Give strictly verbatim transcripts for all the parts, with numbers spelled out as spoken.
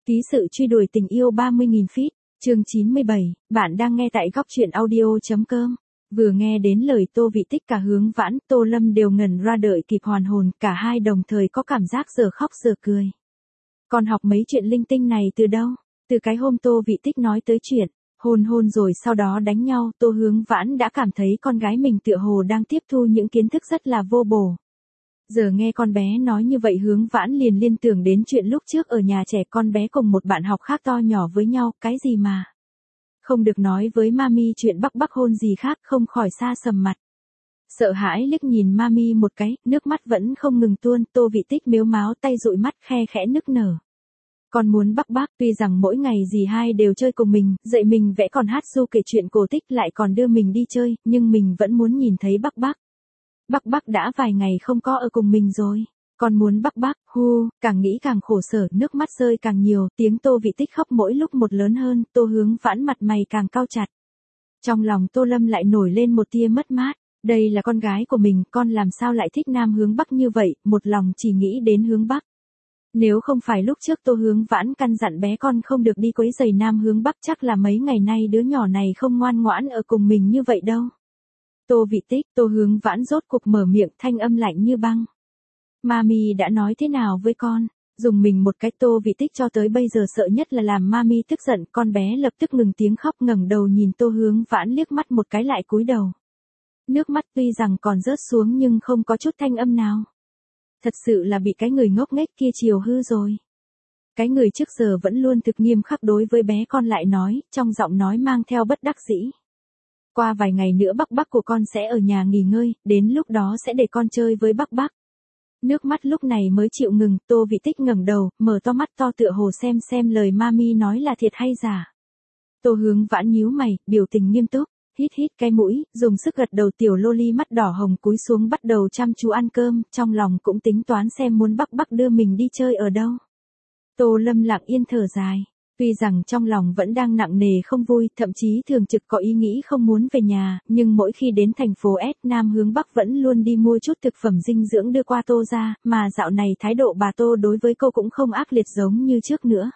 Ký sự truy đuổi tình yêu ba mươi nghìn feet, chương chín mươi bảy, bạn đang nghe tại góc truyện audio.com. Vừa nghe đến lời Tô Vị Tích cả Hướng Vãn, Tô Lâm đều ngẩn ra đợi kịp hoàn hồn, cả hai đồng thời có cảm giác giờ khóc giờ cười. Còn học mấy chuyện linh tinh này từ đâu? Từ cái hôm Tô Vị Tích nói tới chuyện hôn hôn rồi sau đó đánh nhau, Tô Hướng Vãn đã cảm thấy con gái mình tựa hồ đang tiếp thu những kiến thức rất là vô bổ. Giờ nghe con bé nói như vậy Hướng Vãn liền liên tưởng đến chuyện lúc trước ở nhà trẻ con bé cùng một bạn học khác to nhỏ với nhau, cái gì mà không được nói với mami chuyện bắc bắc hôn gì khác, không khỏi xa sầm mặt. Sợ hãi liếc nhìn mami một cái, nước mắt vẫn không ngừng tuôn, Tô Vị Tích mếu máo tay dụi mắt khe khẽ nức nở. Con muốn bắc bắc, tuy rằng mỗi ngày dì hai đều chơi cùng mình, dạy mình vẽ còn hát ru kể chuyện cổ tích lại còn đưa mình đi chơi, nhưng mình vẫn muốn nhìn thấy bắc bắc. Bắc Bắc đã vài ngày không có ở cùng mình rồi. Còn muốn Bắc Bắc, hu, càng nghĩ càng khổ sở, nước mắt rơi càng nhiều, tiếng Tô Vị Tích khóc mỗi lúc một lớn hơn, Tô Hướng Vãn mặt mày càng cau chặt. Trong lòng Tô Lâm lại nổi lên một tia mất mát, đây là con gái của mình, con làm sao lại thích Nam Hướng Bắc như vậy, một lòng chỉ nghĩ đến hướng Bắc. Nếu không phải lúc trước Tô Hướng Vãn căn dặn bé con không được đi quấy rầy Nam Hướng Bắc, chắc là mấy ngày nay đứa nhỏ này không ngoan ngoãn ở cùng mình như vậy đâu. Tô Vị Tích, Tô Hướng Vãn rốt cuộc mở miệng, thanh âm lạnh như băng. Mami đã nói thế nào với con? Dùng mình một cái, Tô Vị Tích cho tới bây giờ sợ nhất là làm mami tức giận, con bé lập tức ngừng tiếng khóc, ngẩng đầu nhìn Tô Hướng Vãn liếc mắt một cái lại cúi đầu. Nước mắt tuy rằng còn rớt xuống nhưng không có chút thanh âm nào. Thật sự là bị cái người ngốc nghếch kia chiều hư rồi. Cái người trước giờ vẫn luôn thực nghiêm khắc đối với bé con lại nói, trong giọng nói mang theo bất đắc dĩ. Qua vài ngày nữa Bắc Bắc của con sẽ ở nhà nghỉ ngơi, đến lúc đó sẽ để con chơi với Bắc Bắc. Nước mắt lúc này mới chịu ngừng, Tô Vị Tích ngẩng đầu, mở to mắt to tựa hồ xem xem lời mami nói là thiệt hay giả. Tô Hướng Vãn nhíu mày, biểu tình nghiêm túc, hít hít cái mũi, dùng sức gật đầu, tiểu loli mắt đỏ hồng cúi xuống bắt đầu chăm chú ăn cơm, trong lòng cũng tính toán xem muốn Bắc Bắc đưa mình đi chơi ở đâu. Tô Lâm lặng yên thở dài. Tuy rằng trong lòng vẫn đang nặng nề không vui, thậm chí thường trực có ý nghĩ không muốn về nhà, nhưng mỗi khi đến thành phố S Nam Hướng Bắc vẫn luôn đi mua chút thực phẩm dinh dưỡng đưa qua Tô ra, mà dạo này thái độ bà Tô đối với cô cũng không ác liệt giống như trước nữa.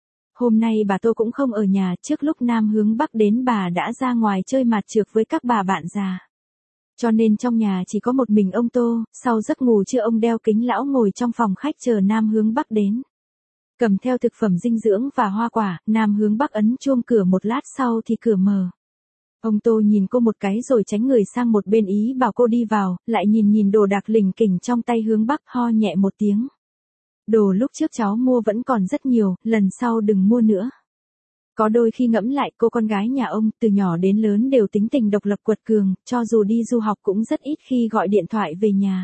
Hôm nay bà Tô cũng không ở nhà, trước lúc Nam Hướng Bắc đến bà đã ra ngoài chơi mạt trược với các bà bạn già. Cho nên trong nhà chỉ có một mình ông Tô, sau giấc ngủ trưa ông đeo kính lão ngồi trong phòng khách chờ Nam Hướng Bắc đến. Cầm theo thực phẩm dinh dưỡng và hoa quả, Nam Hướng Bắc ấn chuông cửa một lát sau thì cửa mở. Ông Tô nhìn cô một cái rồi tránh người sang một bên ý bảo cô đi vào, lại nhìn nhìn đồ đạc lỉnh kỉnh trong tay Hướng Bắc, ho nhẹ một tiếng. Đồ lúc trước cháu mua vẫn còn rất nhiều, lần sau đừng mua nữa. Có đôi khi ngẫm lại, cô con gái nhà ông từ nhỏ đến lớn đều tính tình độc lập quật cường, cho dù đi du học cũng rất ít khi gọi điện thoại về nhà.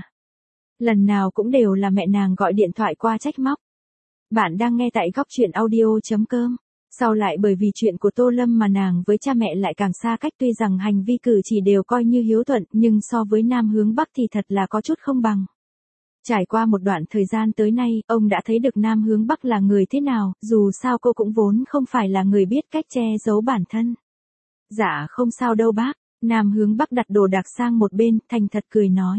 Lần nào cũng đều là mẹ nàng gọi điện thoại qua trách móc. Bạn đang nghe tại góc truyện audio.com. Sau lại bởi vì chuyện của Tô Lâm mà nàng với cha mẹ lại càng xa cách, tuy rằng hành vi cử chỉ đều coi như hiếu thuận, nhưng so với Nam Hướng Bắc thì thật là có chút không bằng. Trải qua một đoạn thời gian tới nay, ông đã thấy được Nam Hướng Bắc là người thế nào, dù sao cô cũng vốn không phải là người biết cách che giấu bản thân. Dạ không sao đâu bác, Nam Hướng Bắc đặt đồ đạc sang một bên, thành thật cười nói.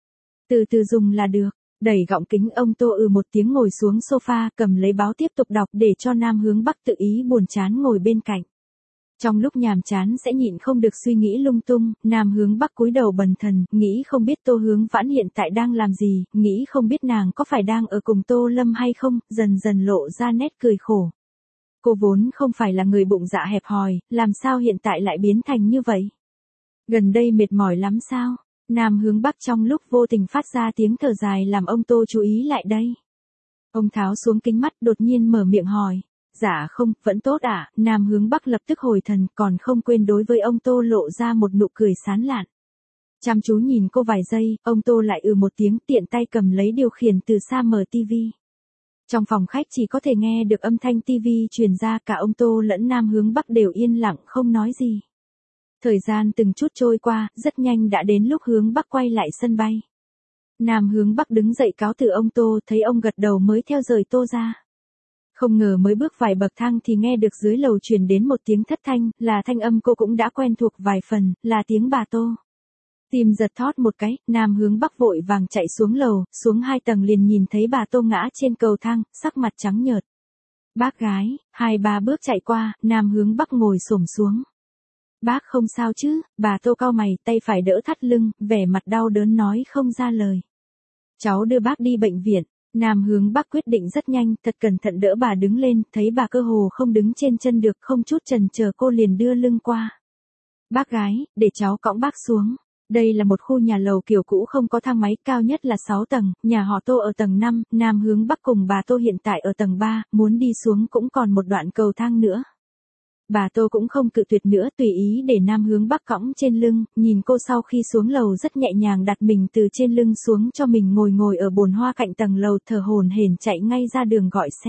Từ từ dùng là được. Đẩy gọng kính, ông Tô ừ một tiếng ngồi xuống sofa, cầm lấy báo tiếp tục đọc để cho Nam Hướng Bắc tự ý buồn chán ngồi bên cạnh. Trong lúc nhàm chán sẽ nhịn không được suy nghĩ lung tung, Nam Hướng Bắc cúi đầu bần thần, nghĩ không biết Tô Hướng Vãn hiện tại đang làm gì, nghĩ không biết nàng có phải đang ở cùng Tô Lâm hay không, dần dần lộ ra nét cười khổ. Cô vốn không phải là người bụng dạ hẹp hòi, làm sao hiện tại lại biến thành như vậy? Gần đây mệt mỏi lắm sao? Nam Hướng Bắc trong lúc vô tình phát ra tiếng thở dài làm ông Tô chú ý lại đây. Ông tháo xuống kính mắt đột nhiên mở miệng hỏi. Dạ không, vẫn tốt ạ, à? Nam Hướng Bắc lập tức hồi thần, còn không quên đối với ông Tô lộ ra một nụ cười sán lạn. Chăm chú nhìn cô vài giây, ông Tô lại ừ một tiếng, tiện tay cầm lấy điều khiển từ xa mở tivi. Trong phòng khách chỉ có thể nghe được âm thanh tivi truyền ra, cả ông Tô lẫn Nam Hướng Bắc đều yên lặng không nói gì. Thời gian từng chút trôi qua, rất nhanh đã đến lúc Hướng Bắc quay lại sân bay. Nam Hướng Bắc đứng dậy cáo từ ông Tô, thấy ông gật đầu mới theo rời Tô ra. Không ngờ mới bước vài bậc thang thì nghe được dưới lầu truyền đến một tiếng thất thanh, là thanh âm cô cũng đã quen thuộc vài phần, là tiếng bà Tô. Tim giật thót một cái, Nam Hướng Bắc vội vàng chạy xuống lầu, xuống hai tầng liền nhìn thấy bà Tô ngã trên cầu thang, sắc mặt trắng nhợt. Bác gái, hai ba bước chạy qua, Nam hướng Bắc ngồi xổm xuống. Bác không sao chứ? Bà Tô cau mày, tay phải đỡ thắt lưng, vẻ mặt đau đớn nói không ra lời. Cháu đưa bác đi bệnh viện. Nam hướng Bắc quyết định rất nhanh, thật cẩn thận đỡ bà đứng lên, thấy bà cơ hồ không đứng trên chân được, không chút chần chờ cô liền đưa lưng qua. Bác gái, để cháu cõng bác xuống. Đây là một khu nhà lầu kiểu cũ không có thang máy, cao nhất là sáu tầng, nhà họ Tô ở tầng năm, Nam hướng Bắc cùng bà Tô hiện tại ở tầng ba, muốn đi xuống cũng còn một đoạn cầu thang nữa. Bà Tô cũng không cự tuyệt nữa, tùy ý để Nam hướng Bắc cõng trên lưng, nhìn cô sau khi xuống lầu rất nhẹ nhàng đặt mình từ trên lưng xuống cho mình ngồi ngồi ở bồn hoa cạnh tầng lầu, thở hổn hển chạy ngay ra đường gọi xe.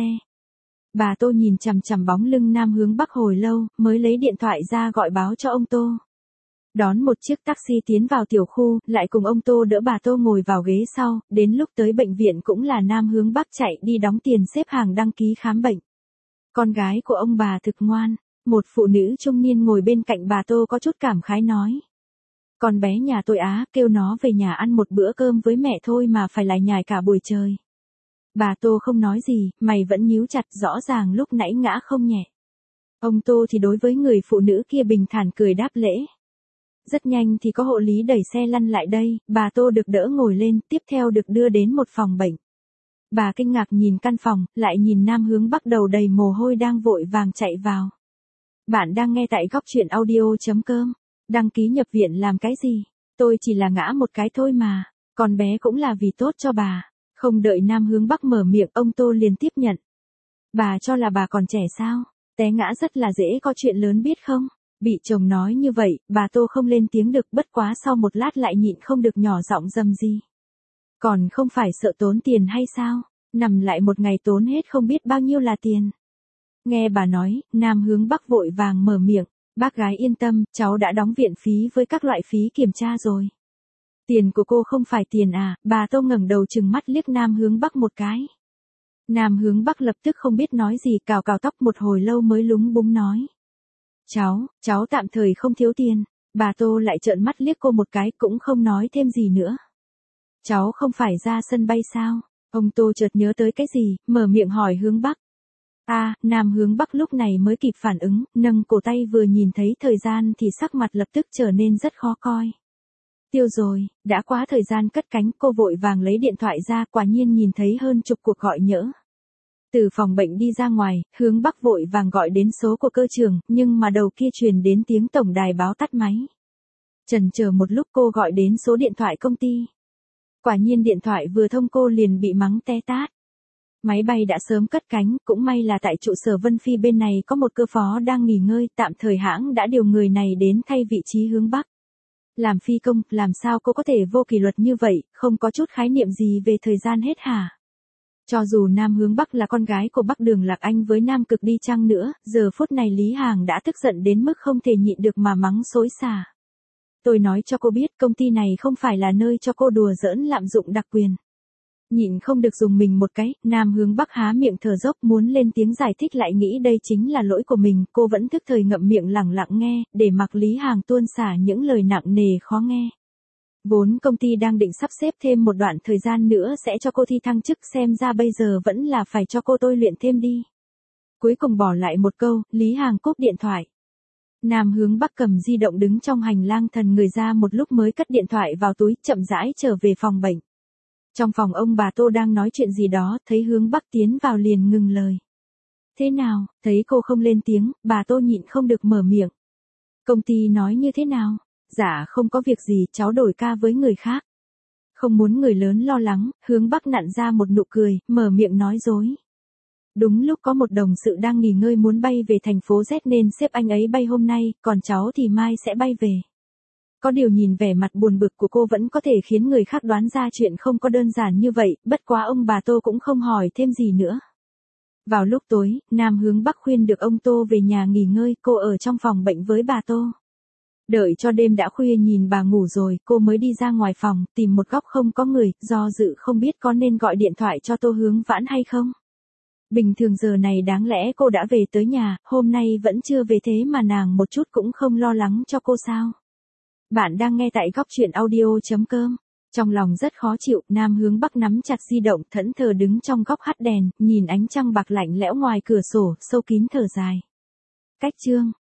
Bà Tô nhìn chằm chằm bóng lưng Nam hướng Bắc hồi lâu, mới lấy điện thoại ra gọi báo cho ông Tô. Đón một chiếc taxi tiến vào tiểu khu, lại cùng ông Tô đỡ bà Tô ngồi vào ghế sau, đến lúc tới bệnh viện cũng là Nam hướng Bắc chạy đi đóng tiền xếp hàng đăng ký khám bệnh. Con gái của ông bà thực ngoan. Một phụ nữ trung niên ngồi bên cạnh bà Tô có chút cảm khái nói. Con bé nhà tôi á, kêu nó về nhà ăn một bữa cơm với mẹ thôi mà phải lại nhải cả buổi trời. Bà Tô không nói gì, mày vẫn nhíu chặt, rõ ràng lúc nãy ngã không nhẹ. Ông Tô thì đối với người phụ nữ kia bình thản cười đáp lễ. Rất nhanh thì có hộ lý đẩy xe lăn lại đây, bà Tô được đỡ ngồi lên, tiếp theo được đưa đến một phòng bệnh. Bà kinh ngạc nhìn căn phòng, lại nhìn Nam hướng Bắc đầu đầy mồ hôi đang vội vàng chạy vào. Bạn đang nghe tại góc truyện audio chấm com. Đăng ký nhập viện làm cái gì? Tôi chỉ là ngã một cái thôi mà. Con bé cũng là vì tốt cho bà. Không đợi Nam hướng Bắc mở miệng, ông Tô liền tiếp nhận. Bà cho là bà còn trẻ sao? Té ngã rất là dễ, có chuyện lớn biết không? Bị chồng nói như vậy, bà Tô không lên tiếng được, bất quá sau một lát lại nhịn không được nhỏ giọng rầm gì. Còn không phải sợ tốn tiền hay sao? Nằm lại một ngày tốn hết không biết bao nhiêu là tiền. Nghe bà nói, Nam hướng Bắc vội vàng mở miệng, bác gái yên tâm, cháu đã đóng viện phí với các loại phí kiểm tra rồi. Tiền của cô không phải tiền à? Bà Tô ngẩng đầu trừng mắt liếc Nam hướng Bắc một cái. Nam hướng Bắc lập tức không biết nói gì, cào cào tóc một hồi lâu mới lúng búng nói. Cháu, cháu tạm thời không thiếu tiền. Bà Tô lại trợn mắt liếc cô một cái, cũng không nói thêm gì nữa. Cháu không phải ra sân bay sao? Ông Tô chợt nhớ tới cái gì, mở miệng hỏi hướng Bắc. À, Nam hướng Bắc lúc này mới kịp phản ứng, nâng cổ tay vừa nhìn thấy thời gian thì sắc mặt lập tức trở nên rất khó coi. Tiêu rồi, đã quá thời gian cất cánh, cô vội vàng lấy điện thoại ra, quả nhiên nhìn thấy hơn chục cuộc gọi nhỡ. Từ phòng bệnh đi ra ngoài, hướng Bắc vội vàng gọi đến số của cơ trưởng, nhưng mà đầu kia truyền đến tiếng tổng đài báo tắt máy. Chần chờ một lúc cô gọi đến số điện thoại công ty. Quả nhiên điện thoại vừa thông cô liền bị mắng té tát. Máy bay đã sớm cất cánh, cũng may là tại trụ sở Vân Phi bên này có một cơ phó đang nghỉ ngơi, tạm thời hãng đã điều người này đến thay vị trí hướng Bắc. Làm phi công, làm sao cô có thể vô kỷ luật như vậy, không có chút khái niệm gì về thời gian hết hả? Cho dù Nam hướng Bắc là con gái của Bắc Đường Lạc Anh với Nam Cực đi chăng nữa, giờ phút này Lý Hàng đã tức giận đến mức không thể nhịn được mà mắng xối xả. Tôi nói cho cô biết, công ty này không phải là nơi cho cô đùa giỡn lạm dụng đặc quyền. Nhịn không được dùng mình một cái, Nam hướng Bắc há miệng thở dốc muốn lên tiếng giải thích, lại nghĩ đây chính là lỗi của mình, cô vẫn thức thời ngậm miệng lẳng lặng nghe, để mặc Lý Hàng tuôn xả những lời nặng nề khó nghe. Vốn công ty đang định sắp xếp thêm một đoạn thời gian nữa sẽ cho cô thi thăng chức, xem ra bây giờ vẫn là phải cho cô tôi luyện thêm đi. Cuối cùng bỏ lại một câu, Lý Hàng cúp điện thoại. Nam hướng Bắc cầm di động đứng trong hành lang thần người ra một lúc mới cất điện thoại vào túi, chậm rãi trở về phòng bệnh. Trong phòng ông bà Tô đang nói chuyện gì đó, thấy hướng Bắc tiến vào liền ngừng lời. Thế nào, thấy cô không lên tiếng, bà Tô nhịn không được mở miệng. Công ty nói như thế nào? Dạ không có việc gì, cháu đổi ca với người khác. Không muốn người lớn lo lắng, hướng Bắc nặn ra một nụ cười, mở miệng nói dối. Đúng lúc có một đồng sự đang nghỉ ngơi muốn bay về thành phố Z nên sếp anh ấy bay hôm nay, còn cháu thì mai sẽ bay về. Có điều nhìn vẻ mặt buồn bực của cô vẫn có thể khiến người khác đoán ra chuyện không có đơn giản như vậy, bất quá ông bà Tô cũng không hỏi thêm gì nữa. Vào lúc tối, Nam hướng Bắc khuyên được ông Tô về nhà nghỉ ngơi, cô ở trong phòng bệnh với bà Tô. Đợi cho đêm đã khuya nhìn bà ngủ rồi, cô mới đi ra ngoài phòng, tìm một góc không có người, do dự không biết có nên gọi điện thoại cho Tô Hướng Vãn hay không. Bình thường giờ này đáng lẽ cô đã về tới nhà, hôm nay vẫn chưa về thế mà nàng một chút cũng không lo lắng cho cô sao. Bạn đang nghe tại góc truyện audio chấm com. Trong lòng rất khó chịu, Nam hướng Bắc nắm chặt di động thẫn thờ đứng trong góc hắt đèn, nhìn ánh trăng bạc lạnh lẽo ngoài cửa sổ, sâu kín thở dài. Cách chương